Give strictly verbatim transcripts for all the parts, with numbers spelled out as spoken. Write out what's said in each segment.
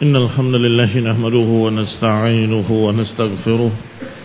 إن الحمد لله نحمده ونستعينه ونستغفره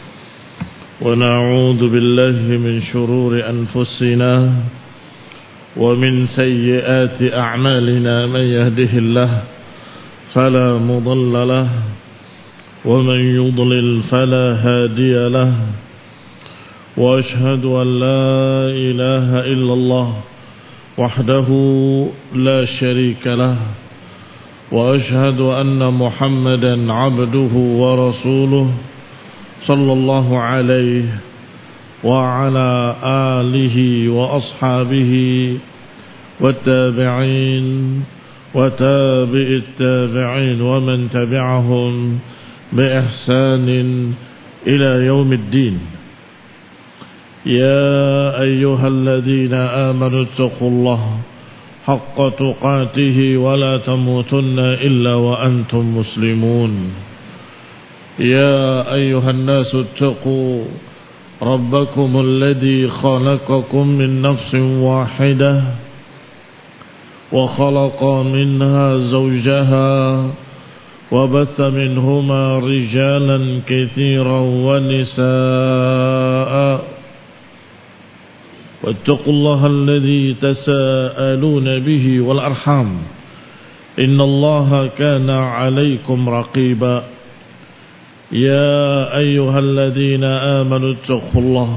ونعوذ بالله من شرور أنفسنا ومن سيئات أعمالنا من يهده الله فلا مضل له ومن يضلل فلا هادي له وأشهد أن لا إله إلا الله وحده لا شريك له وأشهد أن محمدا عبده ورسوله صلى الله عليه وعلى آله وأصحابه والتابعين وتابع التابعين ومن تبعهم بإحسان إلى يوم الدين. يا أيها الذين آمنوا اتقوا الله حق تقاته ولا تموتن إلا وأنتم مسلمون. يا أيها الناس اتقوا ربكم الذي خلقكم من نفس واحدة وخلق منها زوجها وبث منهما رجالا كثيرا ونساء واتقوا الله الذي تساءلون به والأرحام إن الله كان عليكم رقيبا. يا أيها الذين آمنوا اتقوا الله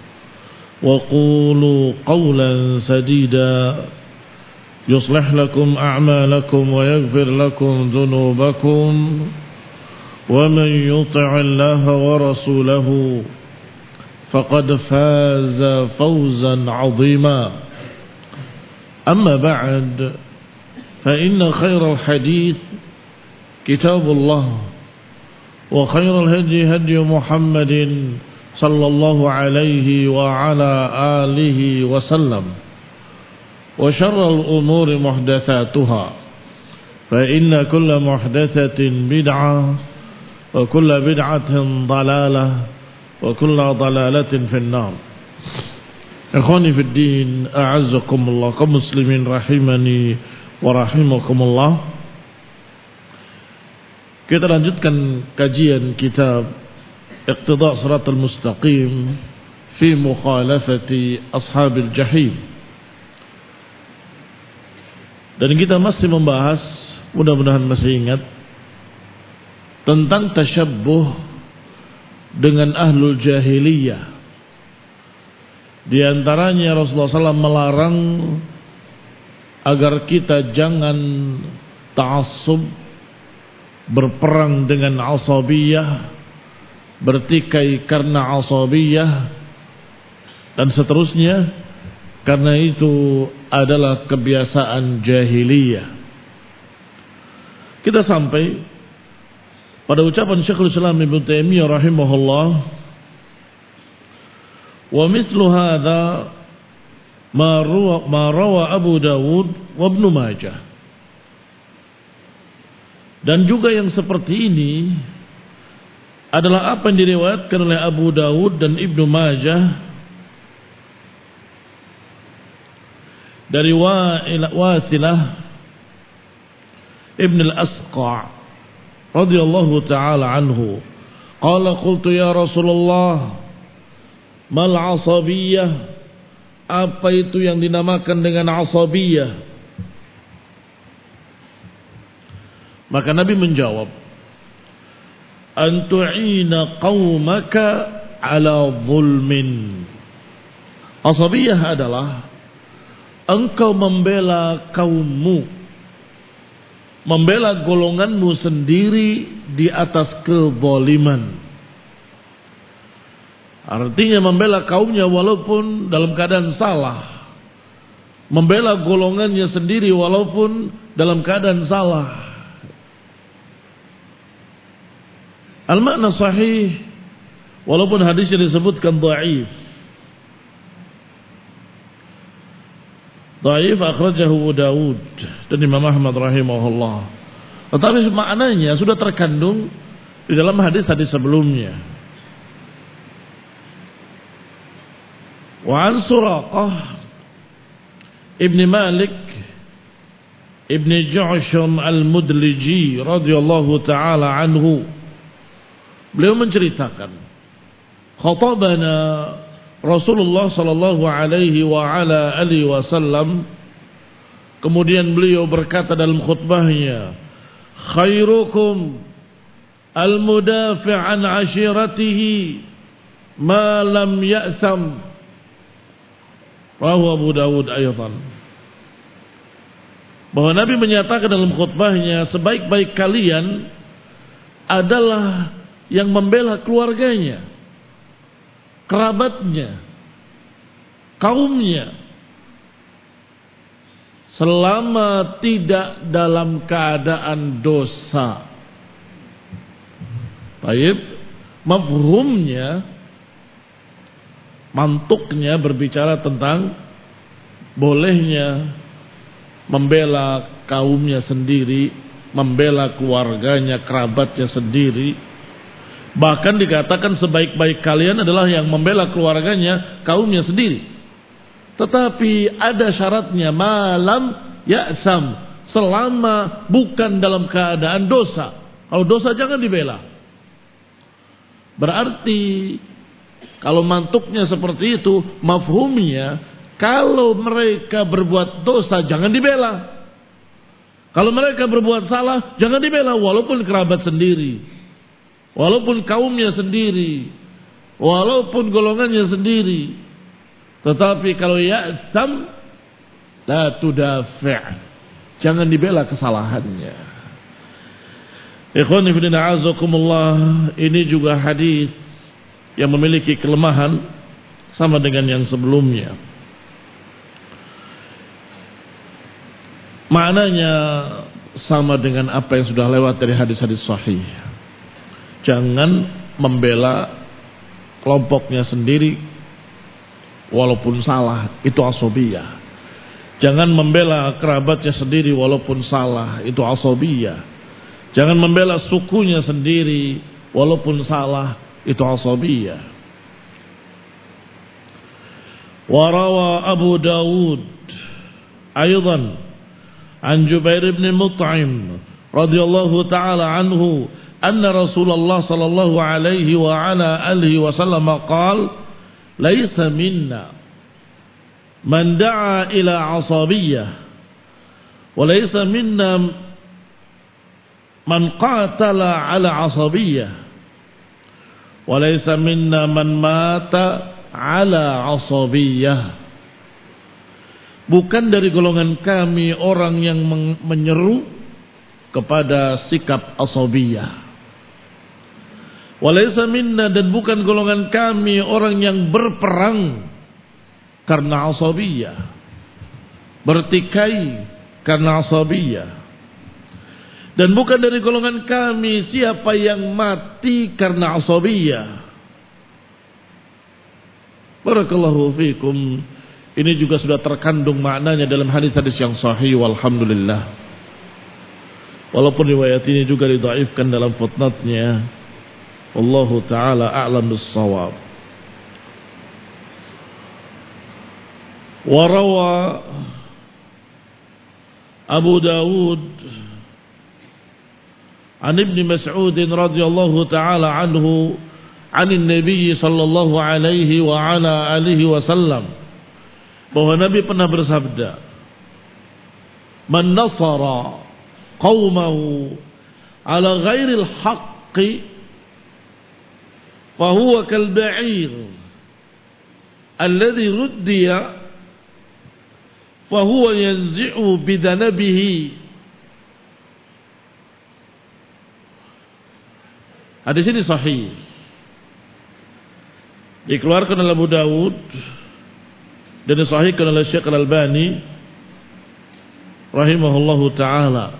وقولوا قولا سديدا يصلح لكم أعمالكم ويغفر لكم ذنوبكم ومن يطع الله ورسوله فقد فاز فوزا عظيما. أما بعد فإن خير الحديث كتاب الله وخير الهدي هدي محمد صلى الله عليه وعلى آله وسلم وشر الأمور محدثاتها فإن كل محدثة بدعة وكل بدعة ضلالة وكل ضلالة في النار. إخواني في الدين أعزكم الله كمسلمين رحمني ورحمكم الله. Kita lanjutkan kajian kitab Iqtida' Shiratal Mustaqim fi mukhalafati ashabil jahim. Dan kita masih membahas, mudah-mudahan masih ingat, tentang tasyabbuh dengan ahlul jahiliyah. Di antaranya Rasulullah shallallahu alaihi wasallam melarang agar kita jangan ta'assub, berperang dengan asabiyah, bertikai karena asabiyah, dan seterusnya, karena itu adalah kebiasaan jahiliyah. Kita sampai pada ucapan Syekhul Islam Ibnu Taimiyah rahimahullah, wa mithlu hadza ma rawa ma rawa Abu Dawud wa Ibnu Majah. Dan juga yang seperti ini adalah apa yang diriwayatkan oleh Abu Dawud dan Ibnu Majah dari Wasilah Ibn al-Asqa' radhiyallahu ta'ala anhu, qala qultu ya Rasulullah mal asabiyah, apa itu yang dinamakan dengan asabiyah? Maka Nabi menjawab, antu'ina qaumaka ala zulmin. Asabiyah adalah engkau membela kaummu, membela golonganmu sendiri di atas kezaliman. Artinya membela kaumnya walaupun dalam keadaan salah, membela golongannya sendiri walaupun dalam keadaan salah. Al-makna sahih, walaupun hadisnya disebutkan dhaif. Dhaif akhrajahu Abu Dawud dan Imam Ahmad rahimahullah. Tetapi maknanya sudah terkandung di dalam hadis-hadis sebelumnya. Wa an Suraqah Ibn Malik Ibn Ju'shum Al-Mudliji radhiyallahu taala anhu, beliau menceritakan, khatabana Rasulullah sallallahu alaihi wa ala alihi wasallam, kemudian beliau berkata dalam khutbahnya, khairukum al-mudafi' an ashiratihi ma lam ya'sam. Rawahu Abu Dawud ayatan. Bahwa Nabi menyatakan dalam khutbahnya, sebaik-baik kalian adalah yang membela keluarganya, kerabatnya, kaumnya, selama tidak dalam keadaan dosa. Baik, mafhumnya, mantuknya berbicara tentang bolehnya membela kaumnya sendiri, membela keluarganya, kerabatnya sendiri. Bahkan dikatakan sebaik-baik kalian adalah yang membela keluarganya, kaumnya sendiri. Tetapi ada syaratnya, malam ya'sam, selama bukan dalam keadaan dosa. Kalau dosa jangan dibela. Berarti kalau mantuknya seperti itu, mafhumnya, kalau mereka berbuat dosa jangan dibela. Kalau mereka berbuat salah jangan dibela, walaupun kerabat sendiri, walaupun kaumnya sendiri, walaupun golongannya sendiri. Tetapi kalau ya'sam la tudafi', jangan dibela kesalahannya. Ikhwani fillah azakumullah, ini juga hadis yang memiliki kelemahan sama dengan yang sebelumnya. Maknanya sama dengan apa yang sudah lewat dari hadis-hadis sahih. Jangan membela kelompoknya sendiri walaupun salah, itu asabiyah. Jangan membela kerabatnya sendiri walaupun salah, itu asabiyah. Jangan membela sukunya sendiri walaupun salah, itu asabiyah. Warawa Abu Dawud aydan an Jubair bin Mut'im radhiyallahu ta'ala anhu anna Rasulullah sallallahu alaihi wa ala alihi wasallam qala laisa minna man da'a ila asabiyyah wa laisa minna man qatala ala asabiyyah wa laisa minna man mata ala asabiyyah. Bukan dari golongan kami orang yang menyeru kepada sikap asabiyah. Walaysa minna, dan bukan golongan kami orang yang berperang karena asabiyah, bertikai karena asabiyah. Dan bukan dari golongan kami siapa yang mati karena asabiyah. Barakallahu fikum. Ini juga sudah terkandung maknanya dalam hadis-hadis yang sahih, walhamdulillah. Walaupun riwayat ini juga didhaifkan dalam footnote-nya. Wallahu ta'ala a'lam bis-shawab. Wa rawa Abu Dawud an Ibn Mas'ud radhiyallahu ta'ala anhu 'an Nabi sallallahu alaihi wa ala alihi wasallam, bahwa Nabi pernah bersabda, man nasara qaumahu ala ghairil haqqi fa huwa kal ba'ir alladhi ruddiya fa huwa yanzi'u bidanabihi. Hadis ini sahih, dikeluarkan oleh Abu Dawud dan disahihkan oleh Syekh Al-Albani rahimahullahu ta'ala.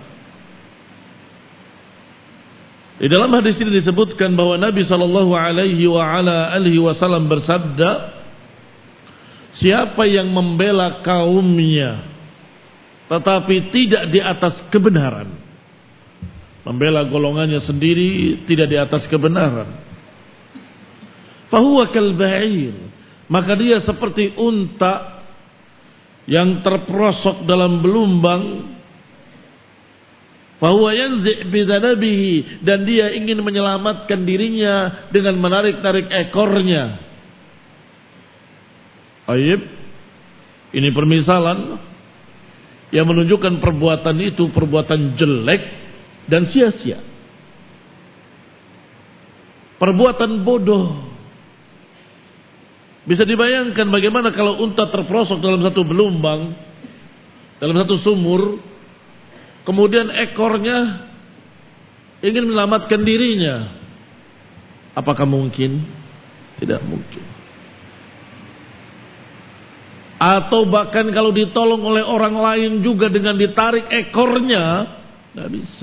Di dalam hadis ini disebutkan bahwa Nabi sallallahu alaihi wa ala alihi wasallam bersabda, siapa yang membela kaumnya tetapi tidak di atas kebenaran, membela golongannya sendiri tidak di atas kebenaran, fahuwa kal ba'ir, maka dia seperti unta yang terperosok dalam belumbang Fahuwa yanzi' bidhanabihi, dan dia ingin menyelamatkan dirinya dengan menarik-narik ekornya. Baik, ini permisalan yang menunjukkan perbuatan itu perbuatan jelek dan sia-sia. Perbuatan bodoh. Bisa dibayangkan bagaimana kalau unta terperosok dalam satu belumbang, dalam satu sumur, kemudian ekornya ingin menyelamatkan dirinya. Apakah mungkin? Tidak mungkin. Atau bahkan kalau ditolong oleh orang lain juga dengan ditarik ekornya, tidak bisa.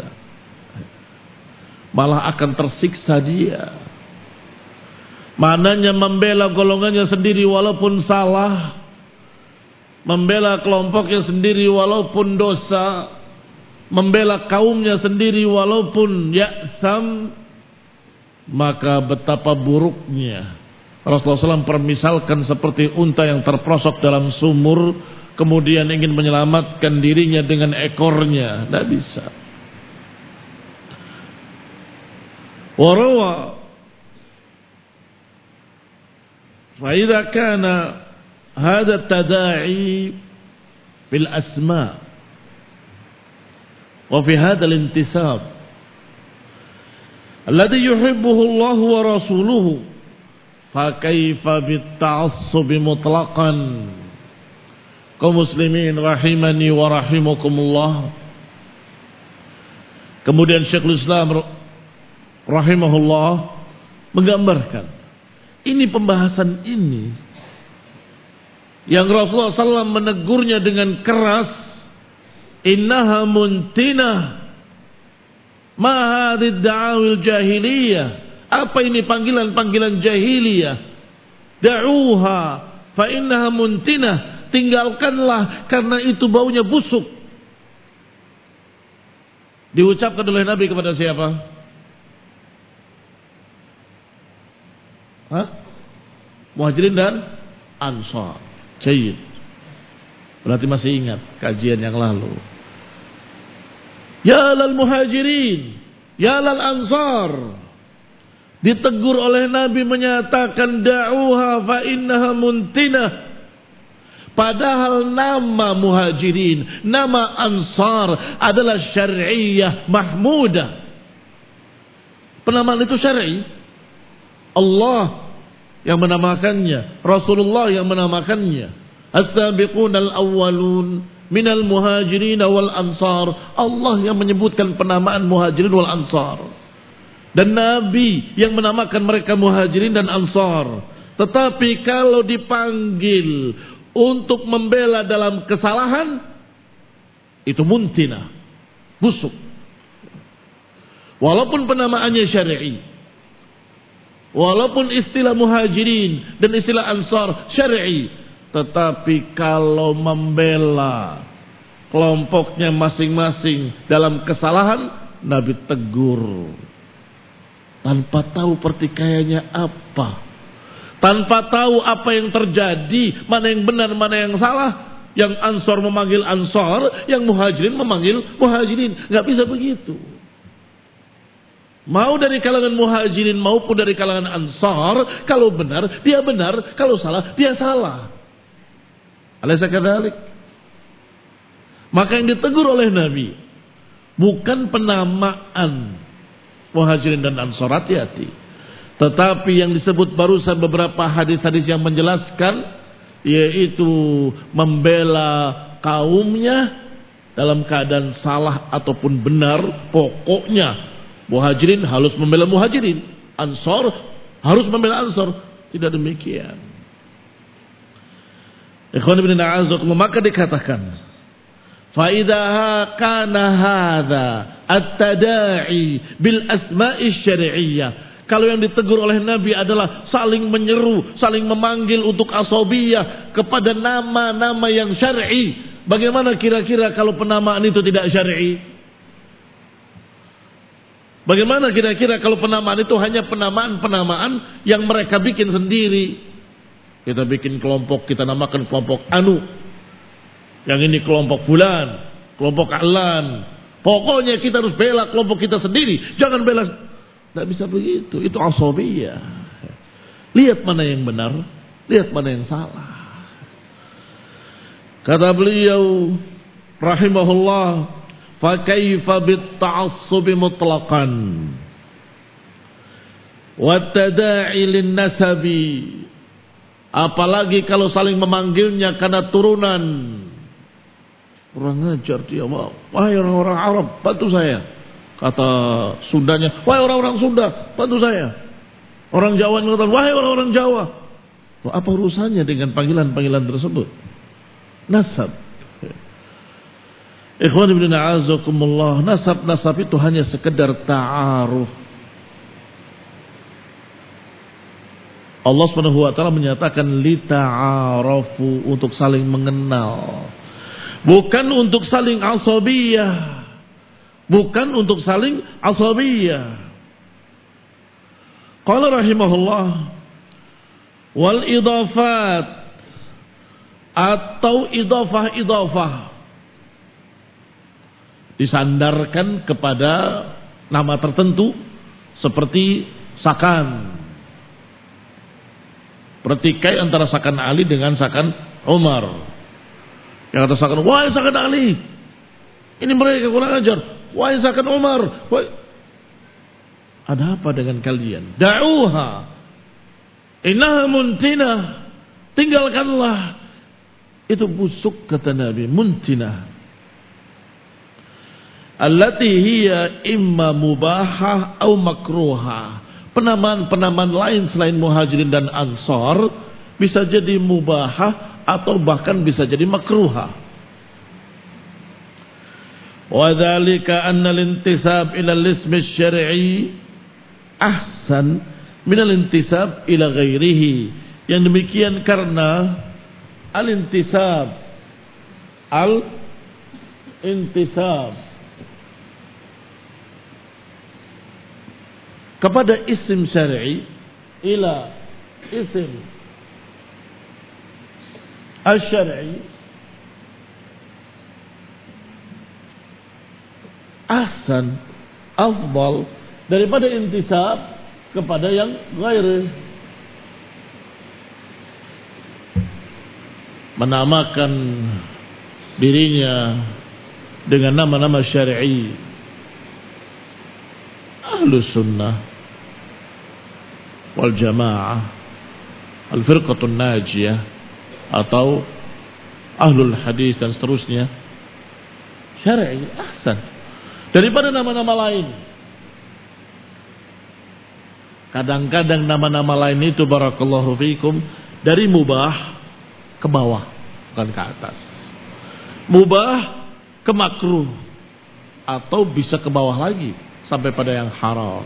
Malah akan tersiksa dia. Mananya membela golongannya sendiri walaupun salah, membela kelompoknya sendiri walaupun dosa, membela kaumnya sendiri walaupun ya'sam, maka betapa buruknya. Rasulullah shallallahu alaihi wasallam permisalkan seperti unta yang terperosok dalam sumur, kemudian ingin menyelamatkan dirinya dengan ekornya. Tidak bisa. Warawa فإذا كان هذا التداعي بالأسماء وفي هذا الانتساب الذي يحبه الله ورسوله فكيف بالتعصب مطلقا. kaum muslimin rahimani wa rahimakumullah. Kemudian Syekhul Islam rahimahullah menggambarkan ini pembahasan ini yang Rasulullah shallallahu alaihi wasallam menegurnya dengan keras, innaha muntinah ma hadhihi da'awil jahiliyah. Apa ini panggilan-panggilan jahiliyah? Da'uha fa innaha muntinah, tinggalkanlah karena itu baunya busuk. Diucapkan oleh Nabi kepada siapa? Hah? Muhajirin dan Ansar. Jayyid. Berarti masih ingat kajian yang lalu. Ya lal muhajirin, ya lal ansar. Ditegur oleh Nabi menyatakan da'uha fa innaha muntinah. Padahal nama muhajirin, nama ansar adalah syar'iyyah mahmudah. Penamaan itu syar'i. Allah yang menamakannya, Rasulullah yang menamakannya. As-sabiqun al-awwalun minal muhajirin wal ansar. Allah yang menyebutkan penamaan muhajirin wal ansar. Dan Nabi yang menamakan mereka muhajirin dan ansar. Tetapi kalau dipanggil untuk membela dalam kesalahan, itu muntinah, busuk. Walaupun penamaannya syar'i. Walaupun istilah muhajirin dan istilah ansar syar'i, tetapi kalau membela kelompoknya masing-masing dalam kesalahan, Nabi tegur tanpa tahu pertikaiannya apa, tanpa tahu apa yang terjadi, mana yang benar, mana yang salah. Yang ansar memanggil ansar, yang muhajirin memanggil muhajirin. Nggak bisa begitu. Mau dari kalangan muhajirin maupun dari kalangan ansar, kalau benar dia benar, kalau salah dia salah. Alaysa kadzalik? Maka yang ditegur oleh Nabi bukan penamaan muhajirin dan ansar, hati-hati. Tetapi yang disebut barusan beberapa hadis-hadis yang menjelaskan, yaitu membela kaumnya dalam keadaan salah ataupun benar. Pokoknya muhajirin harus membela muhajirin, ansar harus membela ansar. Tidak demikian. Ikhwan ibn a'azakumullah, maka dikatakan, fa idza kana hadza at-tada'i bil asma'i syar'iyyah. Kalau yang ditegur oleh Nabi adalah saling menyeru, saling memanggil untuk asabiyah kepada nama-nama yang syar'i, bagaimana kira-kira kalau penamaan itu tidak syar'i? Bagaimana kira-kira kalau penamaan itu hanya penamaan-penamaan yang mereka bikin sendiri? Kita bikin kelompok, kita namakan kelompok Anu. Yang ini kelompok Fulan, kelompok Alan, Pokoknya kita harus bela kelompok kita sendiri. Jangan bela. Tidak bisa begitu. Itu asabiyah. Lihat mana yang benar. Lihat mana yang salah. Kata beliau rahimahullah, fa kaifa bit ta'assubi mutlaqan wa tada'i lin nasabi. Apalagi kalau saling memanggilnya karena turunan. Kurang ajar dia. Wahai orang-orang Arab, bantu saya. Kata Sundanya, wahai orang-orang Sunda, bantu saya. Orang Jawa mengatakan, wahai orang-orang Jawa. Apa urusannya dengan panggilan-panggilan tersebut? Nasab. Ikhwan ibn a'azakumullah, nasab-nasab itu hanya sekedar ta'aruf. Allah Subhanahu wa taala menyatakan li ta'arafu, untuk saling mengenal. Bukan untuk saling asabiyah. Bukan untuk saling asabiyah. Qala rahimahullah, wal idafat, atau idafah-idafah disandarkan kepada nama tertentu seperti sakan. Pertikai antara sakan Ali dengan sakan Umar. Yang kata sakan, wahai sakan Ali, ini mereka kurang ajar. Wahai sakan Umar, wahai... ada apa dengan kalian? Da'uha, innaha muntinah. Tinggalkanlah, itu busuk, kata Nabi, muntinah. Allati hiya imma mubahah au makruhah. Penamaan-penamaan lain selain muhajirin dan ansar bisa jadi mubahah atau bahkan bisa jadi makruhah. Wa dzalika anna al-intisab ila al-ism asy-syar'i ahsan min al-intisab ila ghairihi. Yang demikian karena al-intisab al-intisab kepada isim syar'i ila isim asy-syar'i ahsan, afdal daripada intisab kepada yang ghairi. Menamakan dirinya dengan nama-nama syar'i. Ahlus sunnah wal jamaah, al-firqatun najiyah, atau ahlul hadis dan seterusnya, syar'i ahsan daripada nama-nama lain. Kadang-kadang nama-nama lain itu barakallahu fikum dari mubah ke bawah, bukan ke atas. Mubah ke makruh, atau bisa ke bawah lagi sampai pada yang haram.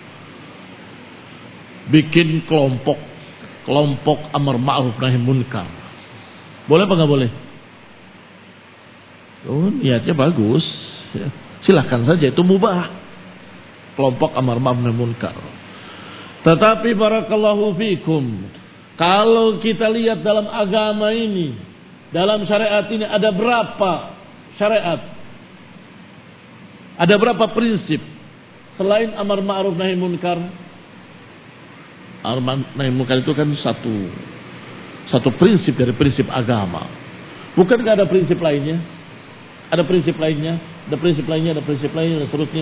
Bikin kelompok, kelompok amar ma'ruf nahi munkar. Boleh apa nggak boleh? Oh, niatnya bagus. Silahkan saja, itu mubah. Kelompok amar ma'ruf nahi munkar. Tetapi barakallahu fikum, kalau kita lihat dalam agama ini, dalam syariat ini ada berapa syariat? Ada berapa prinsip selain amar ma'ruf nahi munkar? Amar nahi munkar itu kan satu satu prinsip dari prinsip agama. Bukankah ada prinsip lainnya? Ada prinsip lainnya, ada prinsip lainnya, ada prinsip lainnya, dan seterusnya.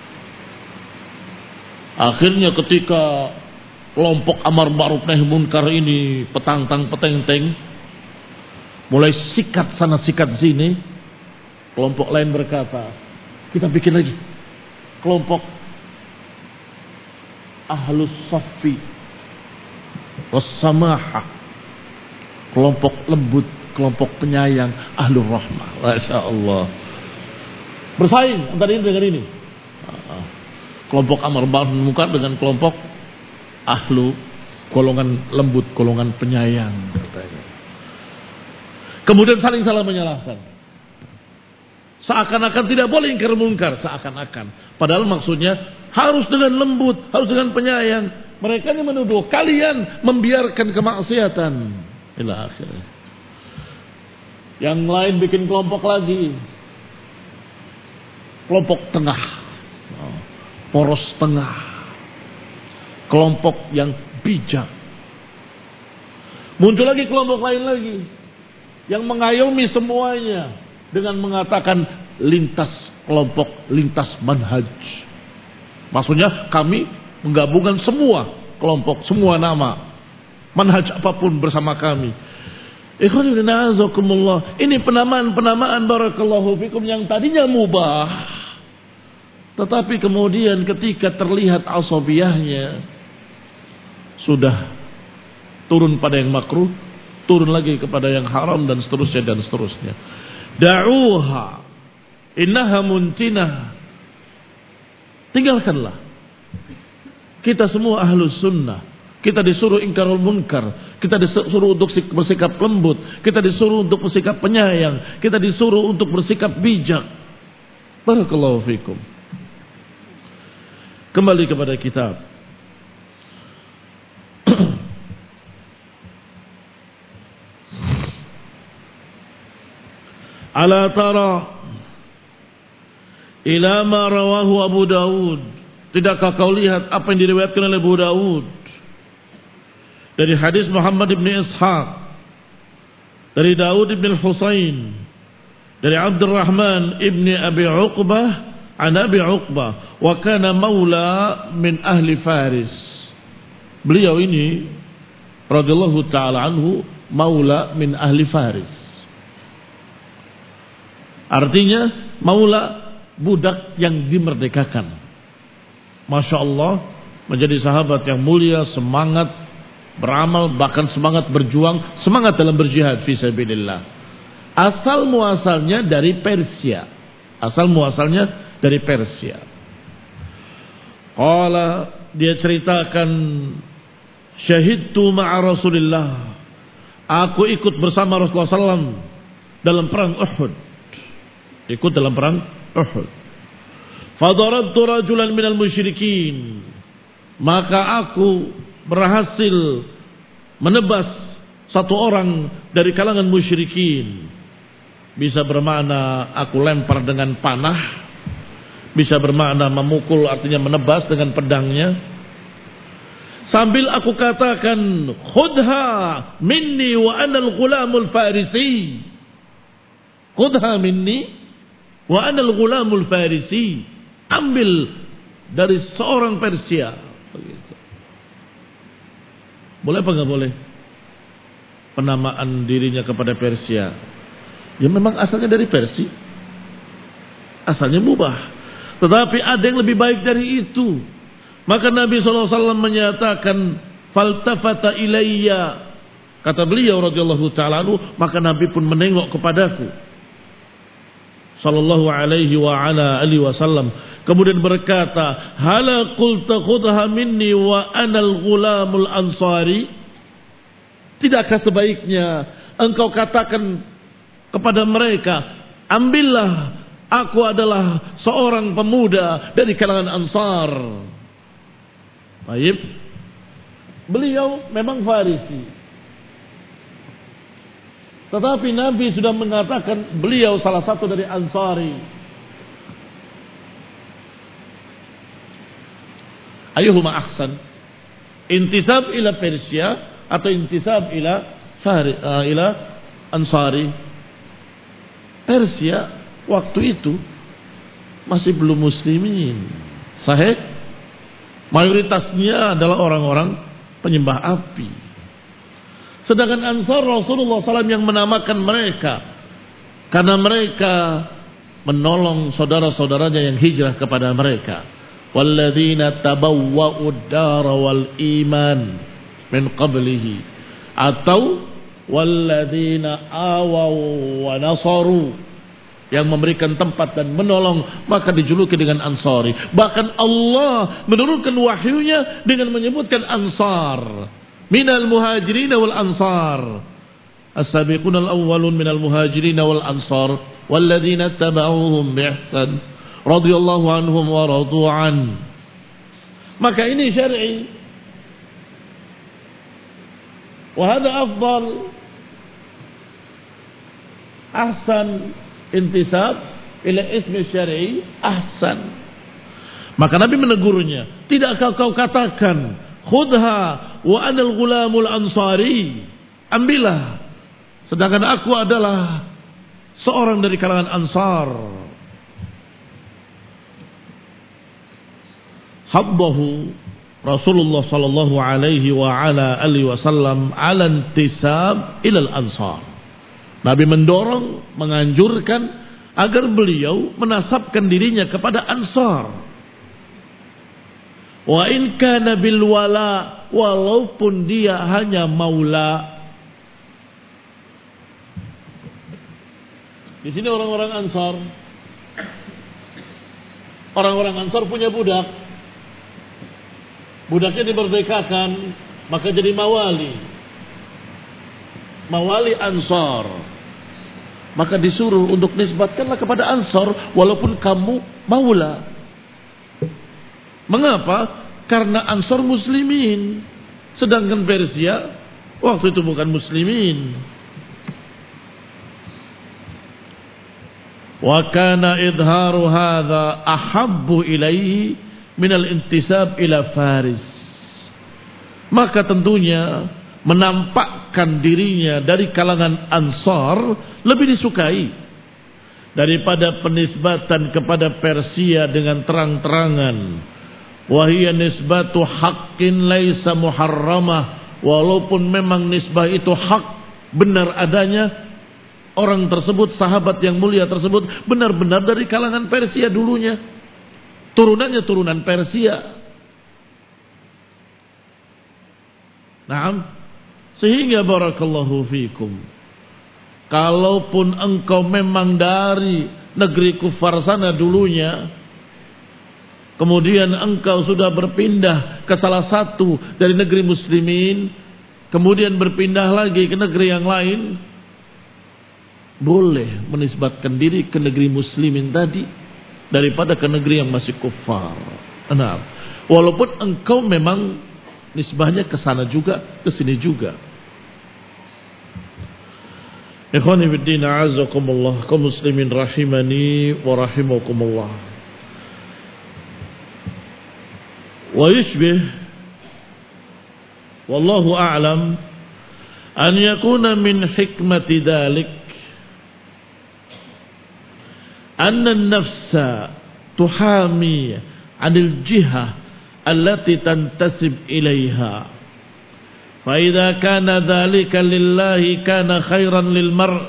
Akhirnya ketika kelompok amar ma'ruf nahi munkar ini petantang petenteng, mulai sikat sana sikat sini, kelompok lain berkata, kita bikin lagi kelompok ahlus saffi wassamaha, kelompok lembut, kelompok penyayang, ahlur rahmah. Masya Allah, bersaing antara ini dengan ini. Kelompok amar ma'ruf nahi munkar dengan kelompok ahlu, golongan lembut, golongan penyayang. Kemudian saling salah menyalahkan. Seakan-akan tidak boleh ingkar munkar, seakan-akan. Padahal maksudnya harus dengan lembut, harus dengan penyayang. Mereka yang menuduh kalian membiarkan kemaksiatan. Ila akhirnya. Yang lain bikin kelompok lagi. kelompok tengah, poros tengah, kelompok yang bijak. Muncul lagi kelompok lain lagi yang mengayomi semuanya dengan mengatakan lintas kelompok, lintas manhaj. Maksudnya kami menggabungkan semua kelompok, semua nama, manhaj apapun bersama kami. Ini penamaan-penamaan barakallahu fikum yang tadinya mubah, tetapi kemudian ketika terlihat asabiyahnya sudah turun pada yang makruh, turun lagi kepada yang haram dan seterusnya dan seterusnya. Da'uha innaha muntinah. Tinggalkanlah. Kita semua ahlus sunnah. Kita disuruh ingkarul munkar. Kita disuruh untuk bersikap lembut. Kita disuruh untuk bersikap penyayang. Kita disuruh untuk bersikap bijak. Barakallahu fikum. Kembali kepada kitab. Ala tara ila ma rawahu Abu Dawud. Tidakkah kau lihat apa yang diriwayatkan oleh Abu Dawud dari hadis Muhammad bin Ishaq, dari Daud bin Husain, dari Abdurrahman ibn Abi Uqbah an Abi Uqbah, wa kana maula min ahli Faris. Beliau ini radhiyallahu taala anhu maula min ahli Faris. Artinya maula budak yang dimerdekakan. Masya Allah, menjadi sahabat yang mulia, semangat beramal, bahkan semangat berjuang, semangat dalam berjihad fi sabilillah. Asal muasalnya dari Persia. Asal muasalnya dari Persia. Qala, dia ceritakan, syahidtu ma'a Rasulillah. Aku ikut bersama Rasulullah sallallahu alaihi wasallam dalam perang Uhud. Ikut dalam perang Uhud. Fadarabtu rajulan minal musyrikin. Maka aku berhasil menebas satu orang dari kalangan musyrikin. Bisa bermakna aku lempar dengan panah, bisa bermakna memukul, artinya menebas dengan pedangnya. Sambil aku katakan, khudha minni wa ana al-ghulamul farisi. Khudha minni wa ana al-ghulamul farisi. Ambil dari seorang Persia. Begitu. Boleh apa enggak boleh? Penamaan dirinya kepada Persia. Ya memang asalnya dari Persia. Asalnya mubah. Tetapi ada yang lebih baik dari itu. Maka Nabi shallallahu alaihi wasallam menyatakan, faltafata ilayya. Kata beliau radhiyallahu ta'ala anhu, maka Nabi pun menengok kepadaku. Sallallahu alaihi wa ala alihi wasallam. Kemudian berkata, hala qulta khudha minni wa anal ghulamul ansari. Tidakkah sebaiknya engkau katakan kepada mereka, ambillah, aku adalah seorang pemuda dari kalangan Ansar. Baik. Beliau memang Farisi. Tetapi Nabi sudah mengatakan beliau salah satu dari Ansari. Ayuhuma ahsan, intisab ila Persia atau intisab ila Fari, uh, ila Ansari. Persia waktu itu masih belum muslimin. Sahih? Mayoritasnya adalah orang-orang penyembah api. Sedangkan Ansar Rasulullah sallallahu alaihi wasallam yang menamakan mereka karena mereka menolong saudara-saudaranya yang hijrah kepada mereka. Walladzina tabawwa'ud dara wal iman min qablihi, atau walladzina awaw wa nasaru, yang memberikan tempat dan menolong, maka dijuluki dengan Ansari. Bahkan Allah menurunkan wahyunya dengan menyebutkan Ansar. Minal muhajirin wal ansar. As-sabiqun al-awwalun minal muhajirin wal ansar walladzina tabauhum bi ihsan radhiyallahu anhum wa radu an. Maka ini syar'i. Wa hadha afdal, ahsan intisab ila ismi syar'i ahsan. Maka Nabi menegurnya, tidakkah kau katakan khudha wa anal ghulamul ansari, ambillah sedangkan aku adalah seorang dari kalangan Ansar. Habbahu Rasulullah sallallahu alaihi wa ala alihi wasallam ala intisab ilal ansar. Nabi mendorong, menganjurkan agar beliau menasabkan dirinya kepada Ansar. Wa in kana bil wala, walaupun dia hanya maula. Di sini orang-orang Ansar, orang-orang Ansar punya budak. Budaknya dimerdekakan, maka jadi mawali. Mawali Ansar. Maka disuruh untuk nisbatkanlah kepada Ansar walaupun kamu maula. Mengapa? Karena Ansar muslimin, sedangkan Persia waktu itu bukan muslimin. Wa kana idharu hadza ahabbu ilaihi minal intisab ila Faris. Maka tentunya menampakkan dirinya dari kalangan Ansar lebih disukai daripada penisbatan kepada Persia dengan terang-terangan. Wahia nisbatu haqqin laisa muharramah, walaupun memang nisbah itu hak, benar adanya, orang tersebut, sahabat yang mulia tersebut benar-benar dari kalangan Persia dulunya, turunannya turunan Persia. Naam, sehingga barakallahu fikum, kalaupun engkau memang dari negeri kufar sana dulunya, kemudian engkau sudah berpindah ke salah satu dari negeri muslimin, kemudian berpindah lagi ke negeri yang lain, boleh menisbatkan diri ke negeri muslimin tadi daripada ke negeri yang masih kufar. Nah, walaupun engkau memang nisbahnya ke sana juga, ke sini juga. Ikhwani fiddin, a'azzakumullah, kaum muslimin rahimani wa rahimakumullah. Wa yushbih, wallahu a'lam, an yakuna min hikmati dhalik anna an-nafsa tuhami 'anil jihah allati tantasib ilaiha. Fa idza kana dhalika lillahi kana khairan lil mar'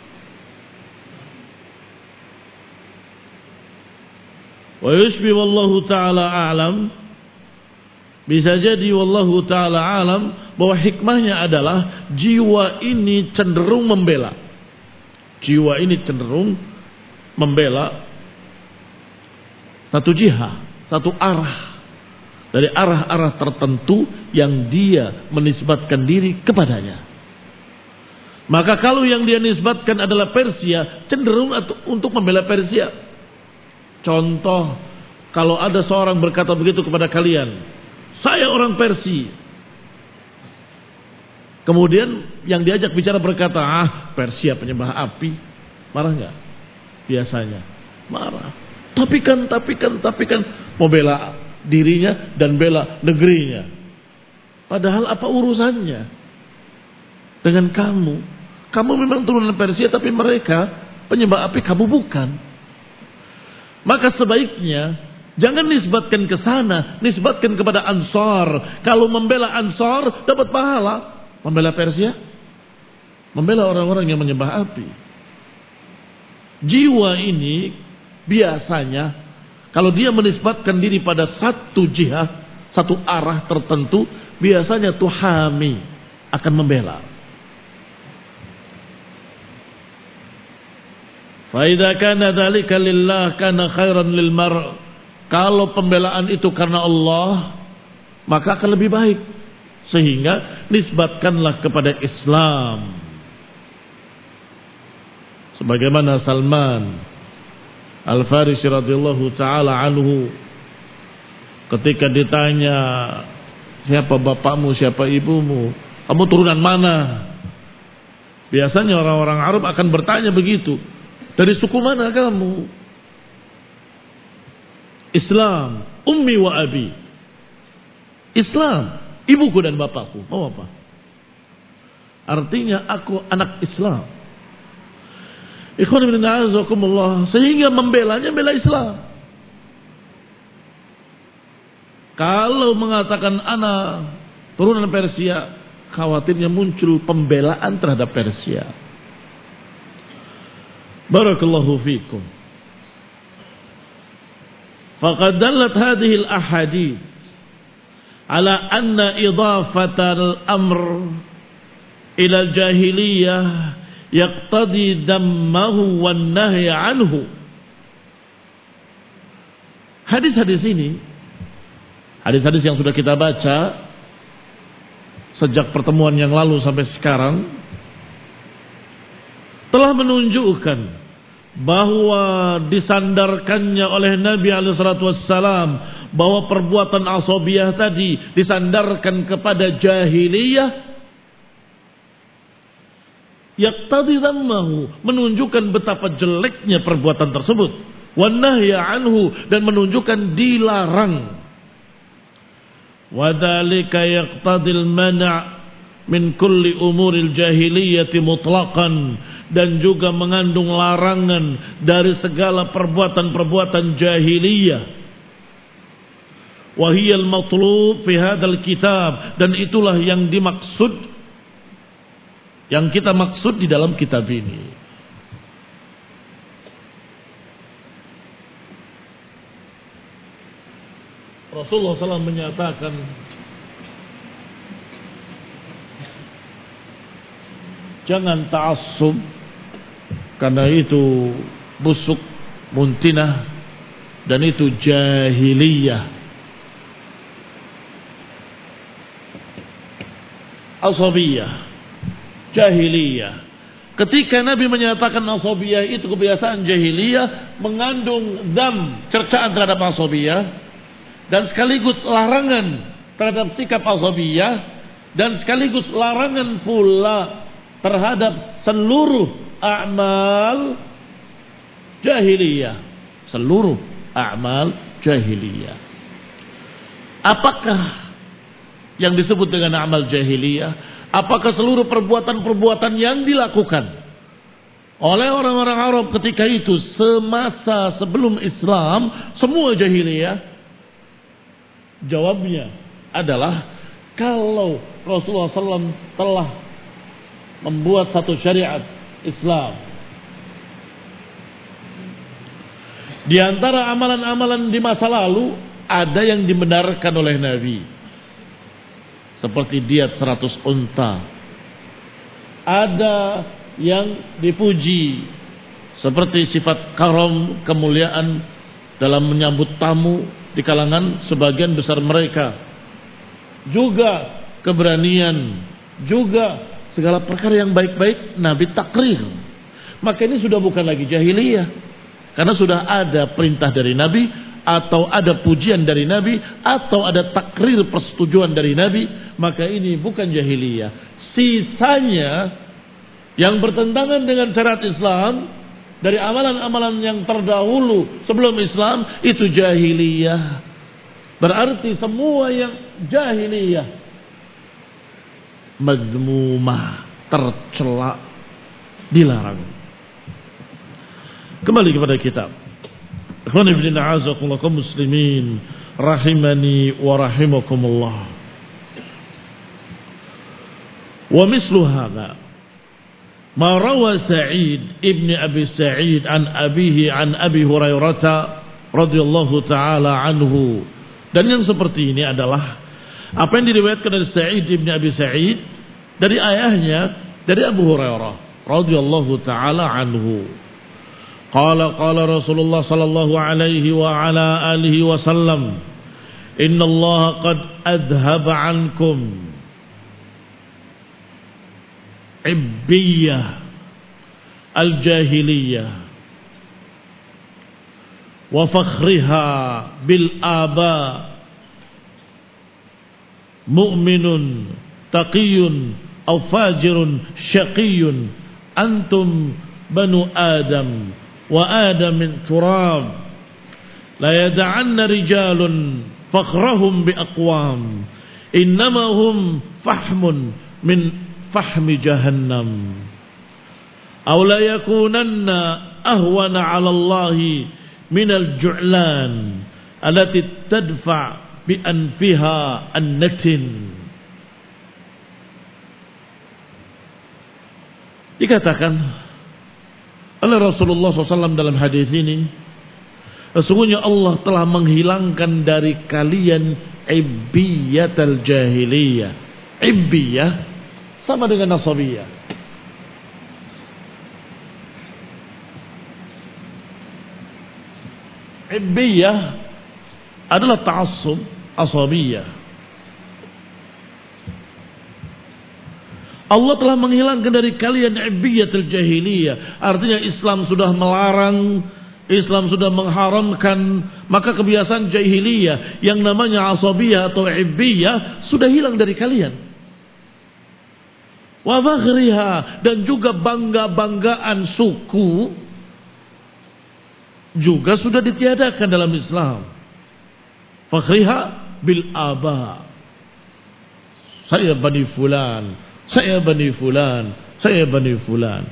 wa yushbi wallahu ta'ala a'lam. Bisa jadi wallahu ta'ala a'lam bahwa hikmahnya adalah jiwa ini cenderung membela. Jiwa ini cenderung membela satu jihad, satu arah dari arah-arah tertentu yang dia menisbatkan diri kepadanya. Maka kalau yang dia nisbatkan adalah Persia, cenderung untuk membela Persia. Contoh, kalau ada seorang berkata begitu kepada kalian, saya orang Persia. Kemudian yang diajak bicara berkata, ah Persia penyembah api. Marah nggak? Biasanya marah. Tapi kan, tapi kan, tapi kan mau bela dirinya dan bela negerinya. Padahal apa urusannya dengan kamu? Kamu memang turunan Persia, tapi mereka penyembah api, kamu bukan. Maka sebaiknya jangan nisbatkan ke sana, nisbatkan kepada Ansar. Kalau membela Ansar dapat pahala. Membela Persia, membela orang-orang yang menyembah api. Jiwa ini biasanya kalau dia menisbatkan diri pada satu jihad, satu arah tertentu, biasanya tuhami, akan membela. Fa idza kana dzalika lillah kana khairan lil mar'. Kalau pembelaan itu karena Allah, maka akan lebih baik. Sehingga nisbatkanlah kepada Islam. Sebagaimana Salman Al-Farisi radhiyallahu taala anhu ketika ditanya, siapa bapakmu, siapa ibumu, kamu turunan mana? Biasanya orang-orang Arab akan bertanya begitu, dari suku mana kamu? Islam, ummi wa abi. Islam, ibuku dan bapakku. Mau apa? Artinya aku anak Islam. Ikhwan fillah a'azakumullah, sehingga membelanya bela Islam. Kalau mengatakan anak turunan Persia, khawatirnya muncul pembelaan terhadap Persia. Barakallahu fikum. Faqad dallat hadhihi al-ahadith ala anna idafatal amr ila al-jahiliyah yaqtadi dammahu wan nahy anhu. Hadis-hadis ini, hadis-hadis yang sudah kita baca sejak pertemuan yang lalu sampai sekarang, telah menunjukkan bahwa disandarkannya oleh Nabi alaihi salatu wassalam bahwa perbuatan asabiyah tadi disandarkan kepada jahiliyah, yaqtadi dhammahu, menunjukkan betapa jeleknya perbuatan tersebut, wan nahya anhu, dan menunjukkan dilarang. Wa dzalika yaqtadil man' min kulli umuril jahiliyati mutlaqan, dan juga mengandung larangan dari segala perbuatan-perbuatan jahiliyah. Wa hiya al-matlub fi hadzal kitab, dan itulah yang dimaksud, yang kita maksud di dalam kitab ini. Rasulullah sallallahu alaihi wasallam menyatakan, jangan ta'assub, karena itu busuk, muntinah, dan itu jahiliyah. Asabiyah, jahiliyah. Ketika Nabi menyatakan asabiyah itu kebiasaan jahiliyah, mengandung dzam, cercaan terhadap asabiyah, dan sekaligus larangan terhadap sikap asabiyah, dan sekaligus larangan pula terhadap seluruh a'mal jahiliyah, seluruh a'mal jahiliyah. Apakah yang disebut dengan a'mal jahiliyah? Apakah seluruh perbuatan-perbuatan yang dilakukan oleh orang-orang Arab ketika itu semasa sebelum Islam semua jahiliyah? Jawabnya adalah, kalau Rasulullah sallallahu alaihi wasallam telah membuat satu syariat Islam, di antara amalan-amalan di masa lalu ada yang dibenarkan oleh Nabi, seperti diat seratus unta. Ada yang dipuji, seperti sifat karam, kemuliaan dalam menyambut tamu di kalangan sebagian besar mereka, juga keberanian, juga segala perkara yang baik-baik Nabi takrir. Maka ini sudah bukan lagi jahiliyah, karena sudah ada perintah dari Nabi, atau ada pujian dari Nabi, atau ada takrir persetujuan dari Nabi. Maka ini bukan jahiliyah. Sisanya yang bertentangan dengan syariat Islam dari amalan-amalan yang terdahulu sebelum Islam, itu jahiliyah. Berarti semua yang jahiliyah mazmumah, tercela, dilarang. Kembali kepada kitab. Ikhwan fillah a'azakumullah kaum muslimin rahimani wa rahimakumullah. Wa mislu hadza ma rawa Sa'id ibn Abi Sa'id an abihi an Abi Hurairah radhiyallahu taala anhu. Dan yang seperti ini adalah apa yang diriwayatkan dari Sa'id ibn Abi Sa'id dari ayahnya, dari Abu Hurairah radhiyallahu taala anhu. Qala qala Rasulullah sallallahu alaihi wa ala alihi wasallam, inna Allah qad adhaba ankum ibbiyah al-jahiliyah wa fakhriha bil aba, mu'minun taqiyun aw fajirun syaqiyun, antum banu Adam wa Adam min turab, la yada'anna rijalun fakhrahum bi aqwam innama hum fahmun min fahmi jahannam aw la yakunanna ahwana 'ala Allah min al-ju'lan allati tadfa' bi anfiha an-natin. Dikatakan oleh Rasulullah shallallahu alaihi wasallam dalam hadis ini, sesungguhnya Allah telah menghilangkan dari kalian ibbiyatal jahiliyah. Ibbiyah sama dengan nasabiyah. Ibbiyah adalah ta'assub, asabiyah. Allah telah menghilangkan dari kalian ibbiyatul jahiliyah. Artinya Islam sudah melarang, Islam sudah mengharamkan, maka kebiasaan jahiliyah yang namanya asabiyah atau ibbiyah sudah hilang dari kalian. Wa fakhriha, dan juga bangga-banggaan suku juga sudah ditiadakan dalam Islam. Fakhriha bil aba. Saya Bani Fulan, saya Bani Fulan, saya Bani Fulan.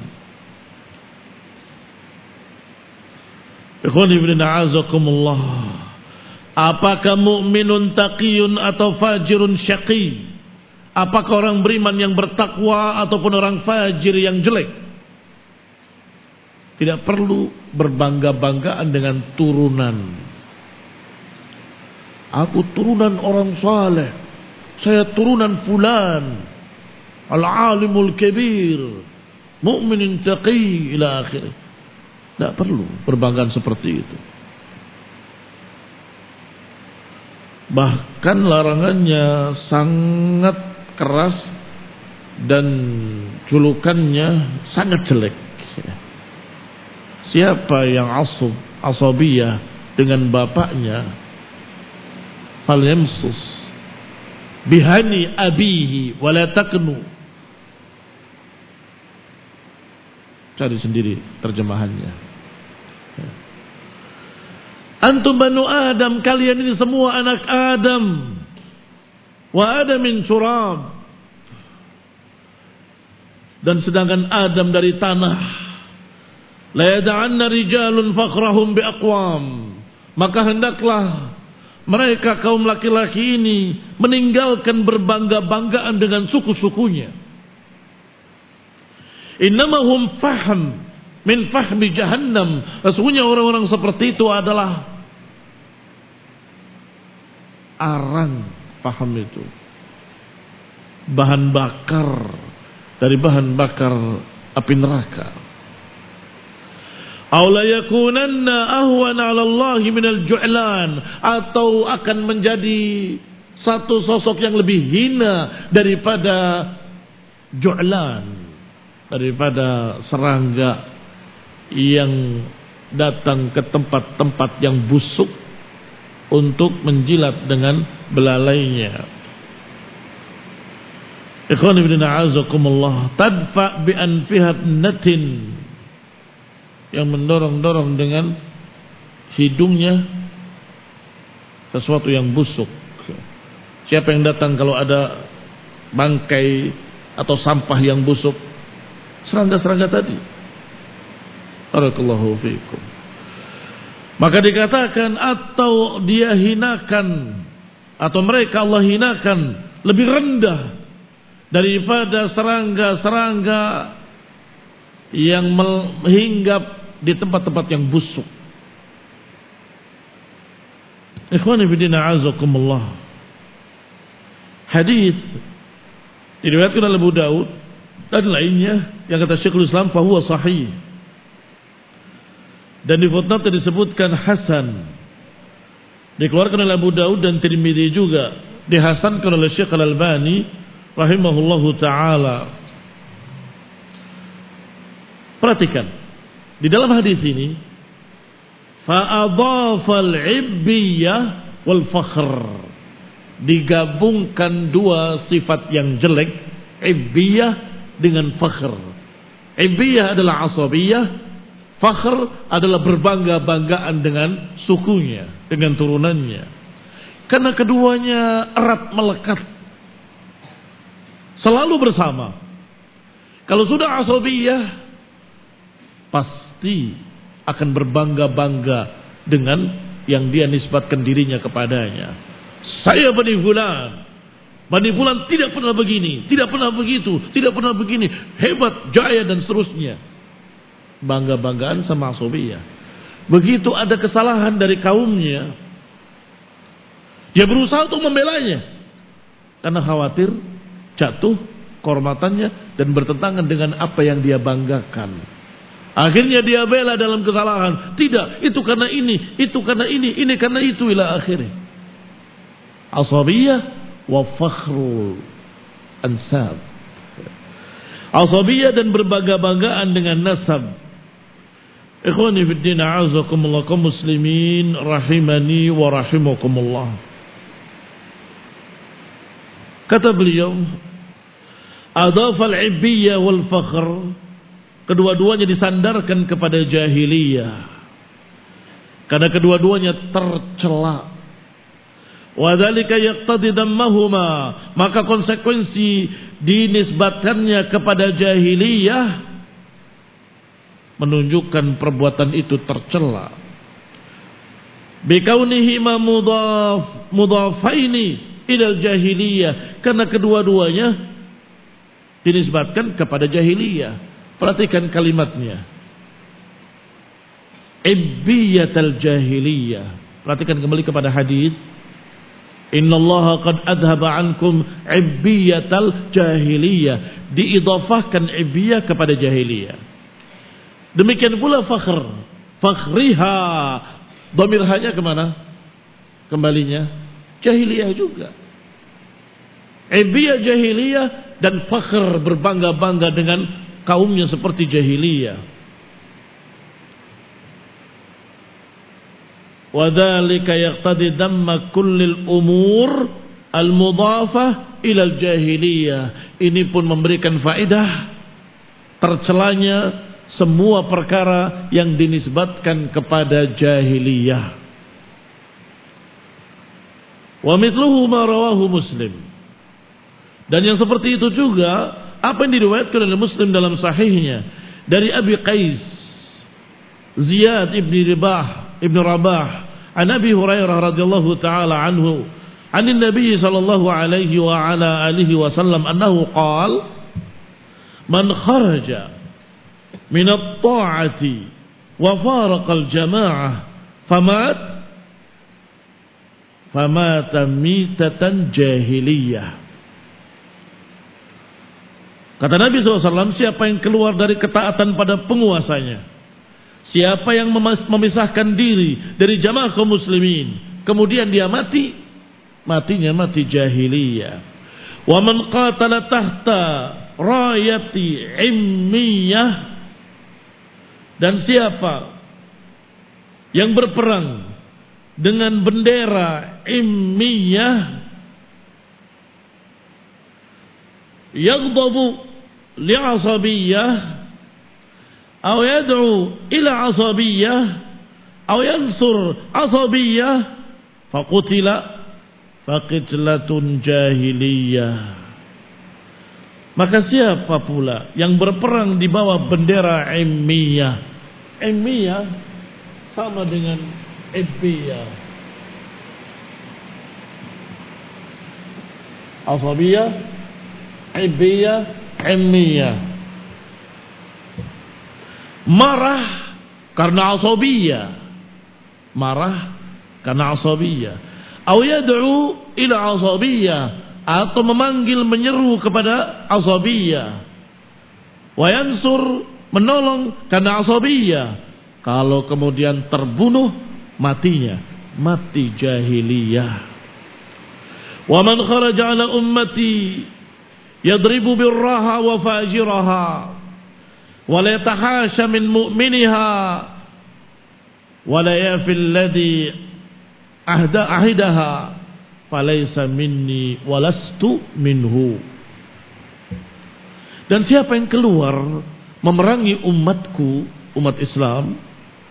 Ikhwan ibn a'azakumullah. Apakah mukminun taqiyun atau fajirun syaqi? Apakah orang beriman yang bertakwa ataupun orang fajir yang jelek? Tidak perlu berbangga-banggaan dengan turunan. Aku turunan orang saleh. Saya turunan fulan. Al-alimul kabir, mu'minin taqi ila akhirih. Tidak perlu berbanggaan seperti itu. Bahkan larangannya sangat keras dan julukannya sangat jelek. Siapa yang asab, asabiyah dengan bapaknya, falyamsus bihani abihi wala taqnu. Cari sendiri terjemahannya. Antum banu Adam, kalian ini semua anak Adam. Wa Adam min turab. Dan sedangkan Adam dari tanah. La yada'anna rijalun fakhrahum bi aqwam. Maka hendaklah mereka kaum laki-laki ini meninggalkan berbangga-banggaan dengan suku-sukunya. Innamahum faham min fahmi jahannam. Sesungguhnya orang-orang seperti itu adalah arang, paham itu, bahan bakar dari bahan bakar api neraka. Aw la yakunanna ahwana 'ala Allah min al-ju'lan, atau akan menjadi satu sosok yang lebih hina daripada ju'lan, daripada serangga yang datang ke tempat-tempat yang busuk untuk menjilat dengan belalainya. Ikhwan ibn a'azakumullah, tadfa bi anfihat natin, yang mendorong-dorong dengan hidungnya sesuatu yang busuk. Siapa yang datang kalau ada bangkai atau sampah yang busuk? Serangga-serangga tadi. Barakallahu fiikum. Maka dikatakan atau dia hinakan, atau mereka Allah hinakan lebih rendah daripada serangga-serangga yang menghinggap di tempat-tempat yang busuk. Ikhwani fillah a'azakumullah. Hadis diriwayatkan oleh Abu Daud dan lainnya yang kata Syekhul Islam fahuwa sahih. Dan di footnote disebutkan hasan. Dikeluarkan oleh Abu Daud dan Tirmidzi juga, dihasankan oleh Syekh Al-Albani rahimahullahu taala. Perhatikan di dalam hadis ini, fa'adhafal ibbiyah wal fakhr, digabungkan dua sifat yang jelek, ibbiyah dengan fakhr. Ibbiyah adalah asabiyah, Fakhr adalah berbangga-banggaan dengan sukunya, dengan turunannya. Karena keduanya erat melekat. Selalu bersama. Kalau sudah asabiyah, pasti akan berbangga-bangga dengan yang dia nisbatkan dirinya kepadanya. Saya Bani Fulan. Bani Fulan tidak pernah begini, tidak pernah begitu, tidak pernah begini. Hebat, jaya dan seterusnya. Bangga-banggaan sama asabiyah. Begitu ada kesalahan dari kaumnya, dia berusaha untuk membelanya. Karena khawatir jatuh kehormatannya dan bertentangan dengan apa yang dia banggakan. Akhirnya dia bela dalam kesalahan. Tidak, itu karena ini, itu karena ini, ini karena itu ila akhirnya. Asabiyah wa fakhrul ansab. Asabiyah dan berbangga-banggaan dengan nasab. Ikhwani fid din, a'azakumullah kaum muslimin rahimani wa rahimakumullah. Kata beliau, adhafa al-'ibbiyah wal fakhr, kedua-duanya disandarkan kepada jahiliyah. Karena kedua-duanya tercela. Wa dzalika yaqtadi dammahuma, maka konsekuensi dinisbatkannya kepada jahiliyah menunjukkan perbuatan itu tercela. Bikaunihi ma mudhaf mudhafaini ilal jahiliyah, karena kedua-duanya dinisbatkan kepada jahiliyah. Perhatikan kalimatnya, ibbiyatal jahiliyah. Perhatikan kembali kepada hadis, innallaha qad adhaba ankum ibbiyatal jahiliyah, diidhafahkan ibbiyah kepada jahiliyah. Demikian pula fakhr, fakhriha, dhamir hanya kemana kembalinya? Jahiliyah juga. Ibbiyah jahiliyah dan fakhr berbangga-bangga dengan kaumnya seperti jahiliyah. Wa dzalika yaqtadi damma kullil umur al-mudhafah ila al-jahiliyah. Ini pun memberikan faedah tercelanya semua perkara yang dinisbatkan kepada jahiliyah. Wa mithluhu ma rawahu Muslim. Dan yang seperti itu juga apa yang diriwayatkan oleh Muslim dalam sahihnya dari Abi Qais Ziyad ibn Ribah ibn Rabah an Abi Hurairah radhiyallahu taala anhu an Nabi sallallahu alaihi wa ala alihi wasallam annahu qala man kharaja min at-ta'ati wa faraqa al-jama'ah famat famata mitatan jahiliyah. Kata Nabi shallallahu alaihi wasallam, siapa yang keluar dari ketaatan pada penguasanya, siapa yang memisahkan diri dari jamaah kaum muslimin, kemudian dia mati, matinya mati jahiliyah. Wa man qatala tahta rayati immiyah, dan siapa yang berperang dengan bendera immiyah, yaghdabu li'asabiyyah aw yad'u ila asabiyyah aw yansur asabiyyah faqutila faqitlatun jahiliyah. Maka siapa pula yang berperang di bawah bendera immiyah, immiyah sama dengan ibbiyah, asabiyah, ibbiyah, immiyah. Marah karena asabiyah, marah karena asabiyah. Aw yad'u ila asabiyah, atau memanggil menyeru kepada asabiyah. Wa yansur, menolong karena asabiyah. Kalau kemudian terbunuh, matinya mati jahiliyah. Wa man kharaja ala ummati yadribu birraha wa fajiraha wa la yatahasha min mu'miniha wa la yafil ladhi ahda ahidaha falaysa minni walastu minhu. Dan siapa yang keluar memerangi umatku umat Islam,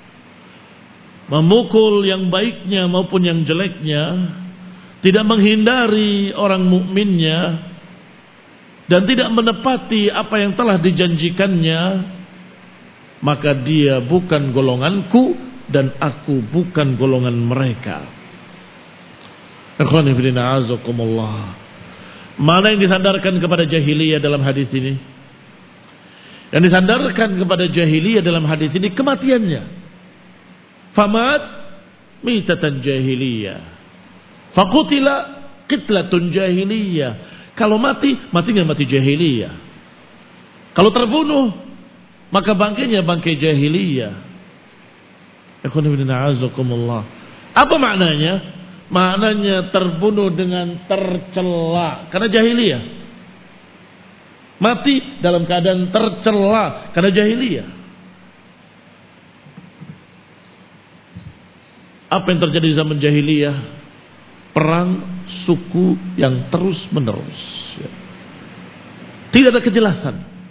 memukul yang baiknya maupun yang jeleknya, tidak menghindari orang mukminnya, dan tidak menepati apa yang telah dijanjikannya, maka dia bukan golonganku dan aku bukan golongan mereka. Ikhwani fillah, azakumullah. Mana yang disandarkan kepada jahiliyah dalam hadis ini? Yang disandarkan kepada jahiliyah dalam hadis ini kematiannya. Famat mitatan jahiliyah, fakutila qitlatun jahiliyah. Kalau mati, matinya mati jahiliyah. Kalau terbunuh, maka bangkainya bangkai jahiliyah. Apa maknanya? Maknanya terbunuh dengan tercela karena jahiliyah. Mati dalam keadaan tercela karena jahiliyah. Apa yang terjadi di zaman jahiliyah? Perang suku yang terus menerus. Tidak ada kejelasan.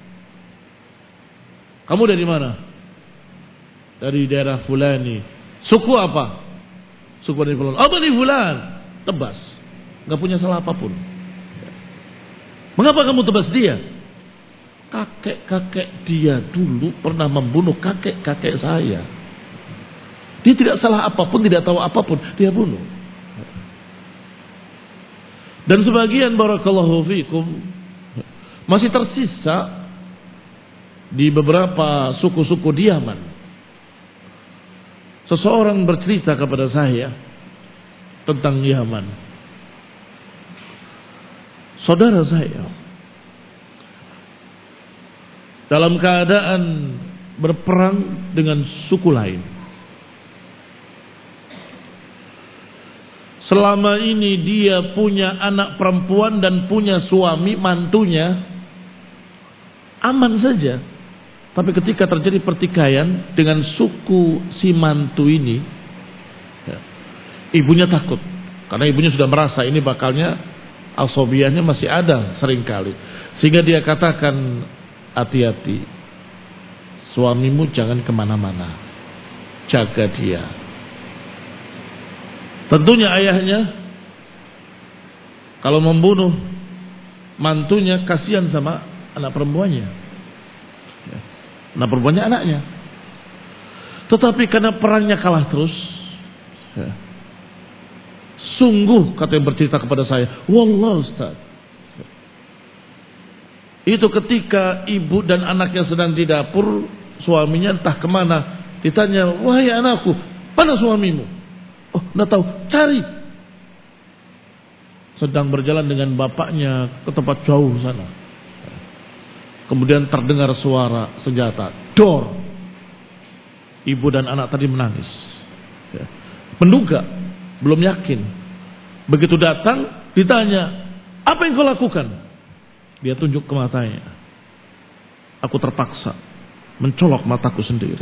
Kamu dari mana? Dari daerah fulani. Suku apa? Suku dari fulan. Oh, dari fulan. Tebas. Gak punya salah apapun. Mengapa kamu tebas dia? Kakek-kakek dia dulu pernah membunuh kakek-kakek saya. Dia tidak salah apapun, tidak tahu apapun, dia bunuh. Dan sebagian barakallahu fikum masih tersisa di beberapa suku-suku di Yaman. Seseorang bercerita kepada saya tentang Yaman. Saudara saya dalam keadaan berperang dengan suku lain. Selama ini dia punya anak perempuan dan punya suami, mantunya aman saja. Tapi ketika terjadi pertikaian dengan suku si mantu ini, ya, ibunya takut. Karena ibunya sudah merasa ini bakalnya asobiyahnya masih ada seringkali. Sehingga dia katakan, hati-hati, suamimu jangan kemana-mana, jaga dia. Tentunya ayahnya kalau membunuh mantunya kasihan sama anak perempuannya, anak perempuannya anaknya. Tetapi karena perangnya kalah terus, ya, sungguh kata yang bercerita kepada saya, wallah Ustaz, itu ketika ibu dan anaknya sedang di dapur, suaminya entah kemana, ditanya, wahai anakku, mana suamimu? Oh, nggak tahu, cari. Sedang berjalan dengan bapaknya ke tempat jauh sana. Kemudian terdengar suara senjata, dor. Ibu dan anak tadi menangis. Menduga, belum yakin. Begitu datang, ditanya, apa yang kau lakukan? Dia tunjuk ke matanya. Aku terpaksa mencolok mataku sendiri.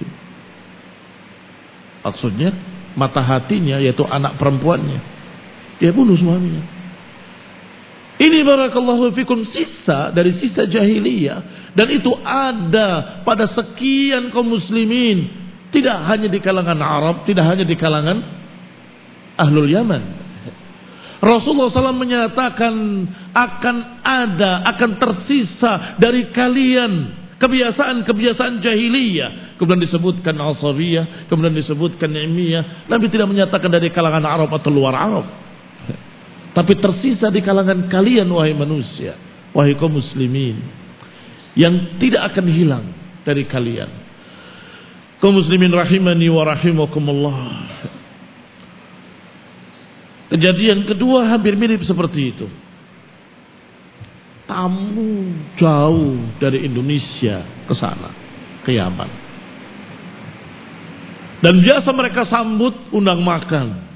Maksudnya mata hatinya, yaitu anak perempuannya, dia bunuh suaminya. Ini barakallahu fikum sisa dari sisa jahiliyah, dan itu ada pada sekian kaum muslimin, tidak hanya di kalangan Arab, tidak hanya di kalangan ahlul Yaman. Rasulullah shallallahu alaihi wasallam menyatakan akan ada, akan tersisa dari kalian kebiasaan-kebiasaan jahiliyah. Kemudian disebutkan asabiyah, kemudian disebutkan ni'miyah. Nabi tidak menyatakan dari kalangan Arab atau luar Arab, tapi tersisa di kalangan kalian wahai manusia, wahai kaum muslimin, yang tidak akan hilang dari kalian. Kaum muslimin rahimani wa rahimakumullah. Kejadian kedua hampir mirip seperti itu. Tamu jauh dari Indonesia ke sana, ke Yaman. Dan biasa mereka sambut, undang makan.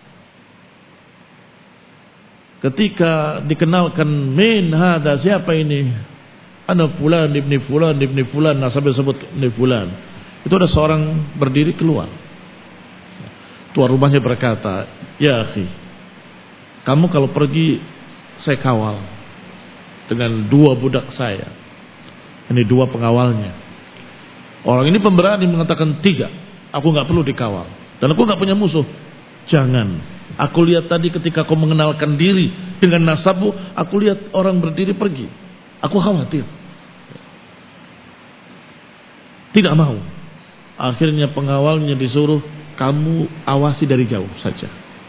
Ketika dikenalkan, min hada, siapa ini? Ana fulan ibni fulan ibni fulan, nah sampai sebut ibni fulan. Itu ada seorang berdiri keluar. Tuan rumahnya berkata, ya akhi, kamu kalau pergi saya kawal dengan dua budak saya. Ini dua pengawalnya. Orang ini pemberani mengatakan tidak, aku nggak perlu dikawal dan aku nggak punya musuh. Jangan. Aku lihat tadi ketika kau mengenalkan diri dengan nasabmu, aku lihat orang berdiri pergi. Aku khawatir. Tidak mau. Akhirnya pengawalnya disuruh, kamu awasi dari jauh saja.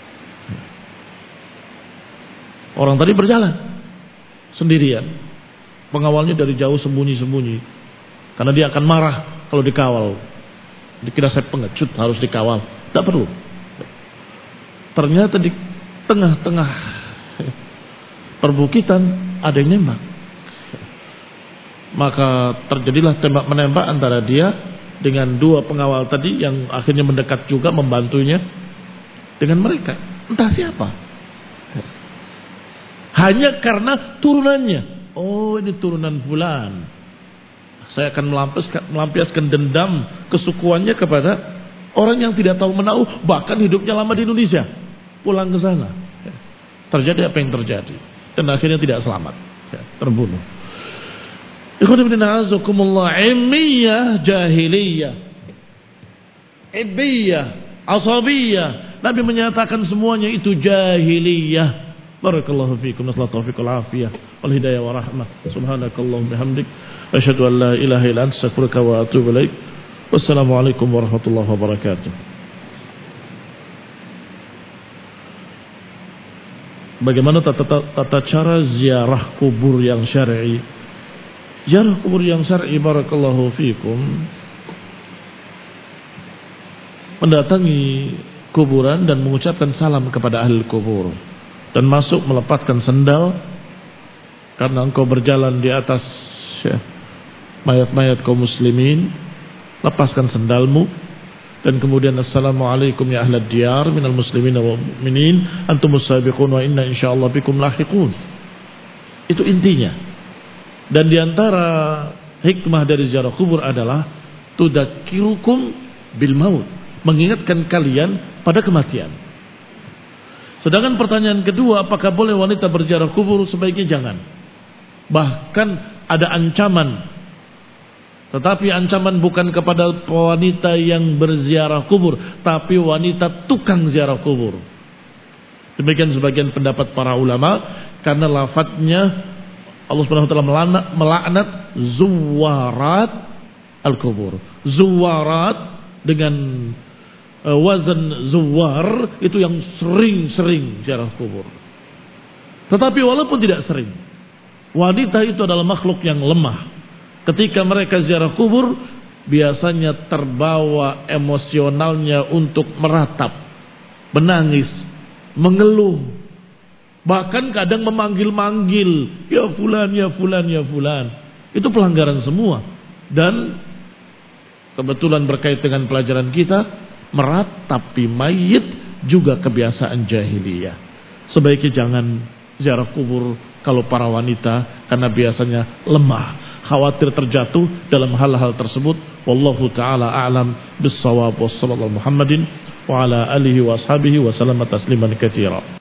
Orang tadi berjalan sendirian. Pengawalnya dari jauh sembunyi-sembunyi. Karena dia akan marah kalau dikawal. Dikira saya pengecut harus dikawal. Tidak perlu. Ternyata di tengah-tengah perbukitan ada yang nembak. Maka terjadilah tembak menembak antara dia dengan dua pengawal tadi yang akhirnya mendekat juga membantunya dengan mereka. Entah siapa. Hanya karena turunannya. Oh, ini turunan fulan. Saya akan melampiaskan, melampiaskan dendam kesukuannya kepada orang yang tidak tahu menahu, bahkan hidupnya lama di Indonesia. Pulang ke sana. Terjadi apa yang terjadi. Dan akhirnya tidak selamat. Terbunuh. Imiyah jahiliyah. Ibiyah. Asabiyah. Nabi menyatakan semuanya itu jahiliyah. Barakallahu fiikum. Nasallahu taufiq wal afiyah wal hidayah wa rahmah. Subhanakallahumma bihamdik asyhadu an la ilaha illa anta astaghfiruka wa atubu ilaik. Wassalamualaikum warahmatullahi wabarakatuh. Bagaimana tata, tata, tata cara ziarah kubur yang syar'i? Ziarah kubur yang syar'i, barakallahu fiikum, mendatangi kuburan dan mengucapkan salam kepada ahli kubur dan masuk melepaskan sendal karena engkau berjalan di atas ya, mayat-mayat kaum muslimin. Lepaskan sendalmu dan kemudian assalamualaikum ya ahlad diyar minal muslimin wa mu'minin antumus sabiqun wa inna insyaallah bikum lahiqun. Itu intinya. Dan diantara hikmah dari ziarah kubur adalah tudzakirukum bil maut, mengingatkan kalian pada kematian. Sedangkan pertanyaan kedua, apakah boleh wanita berziarah kubur? Sebaiknya jangan. Bahkan ada ancaman. Tetapi ancaman bukan kepada wanita yang berziarah kubur, tapi wanita tukang ziarah kubur. Demikian sebagian pendapat para ulama, karena lafadznya Allah Subhanahu wa taala melaknat, melaknat zuwarat al-kubur. Zuwarat dengan uh, wazan zuwar itu yang sering-sering ziarah kubur. Tetapi walaupun tidak sering, wanita itu adalah makhluk yang lemah. Ketika mereka ziarah kubur, biasanya terbawa emosionalnya untuk meratap, menangis, mengeluh, bahkan kadang memanggil-manggil, ya fulan, ya fulan, ya fulan. Itu pelanggaran semua. Dan kebetulan berkait dengan pelajaran kita, meratapi mayit juga kebiasaan jahiliyah. Sebaiknya jangan ziarah kubur kalau para wanita, karena biasanya lemah, khawatir terjatuh dalam hal-hal tersebut. Wallahu ta'ala a'lam bis-shawab. Wassallallahu Muhammadin wa ala alihi wa ashabihi wa sallama tasliman katsira.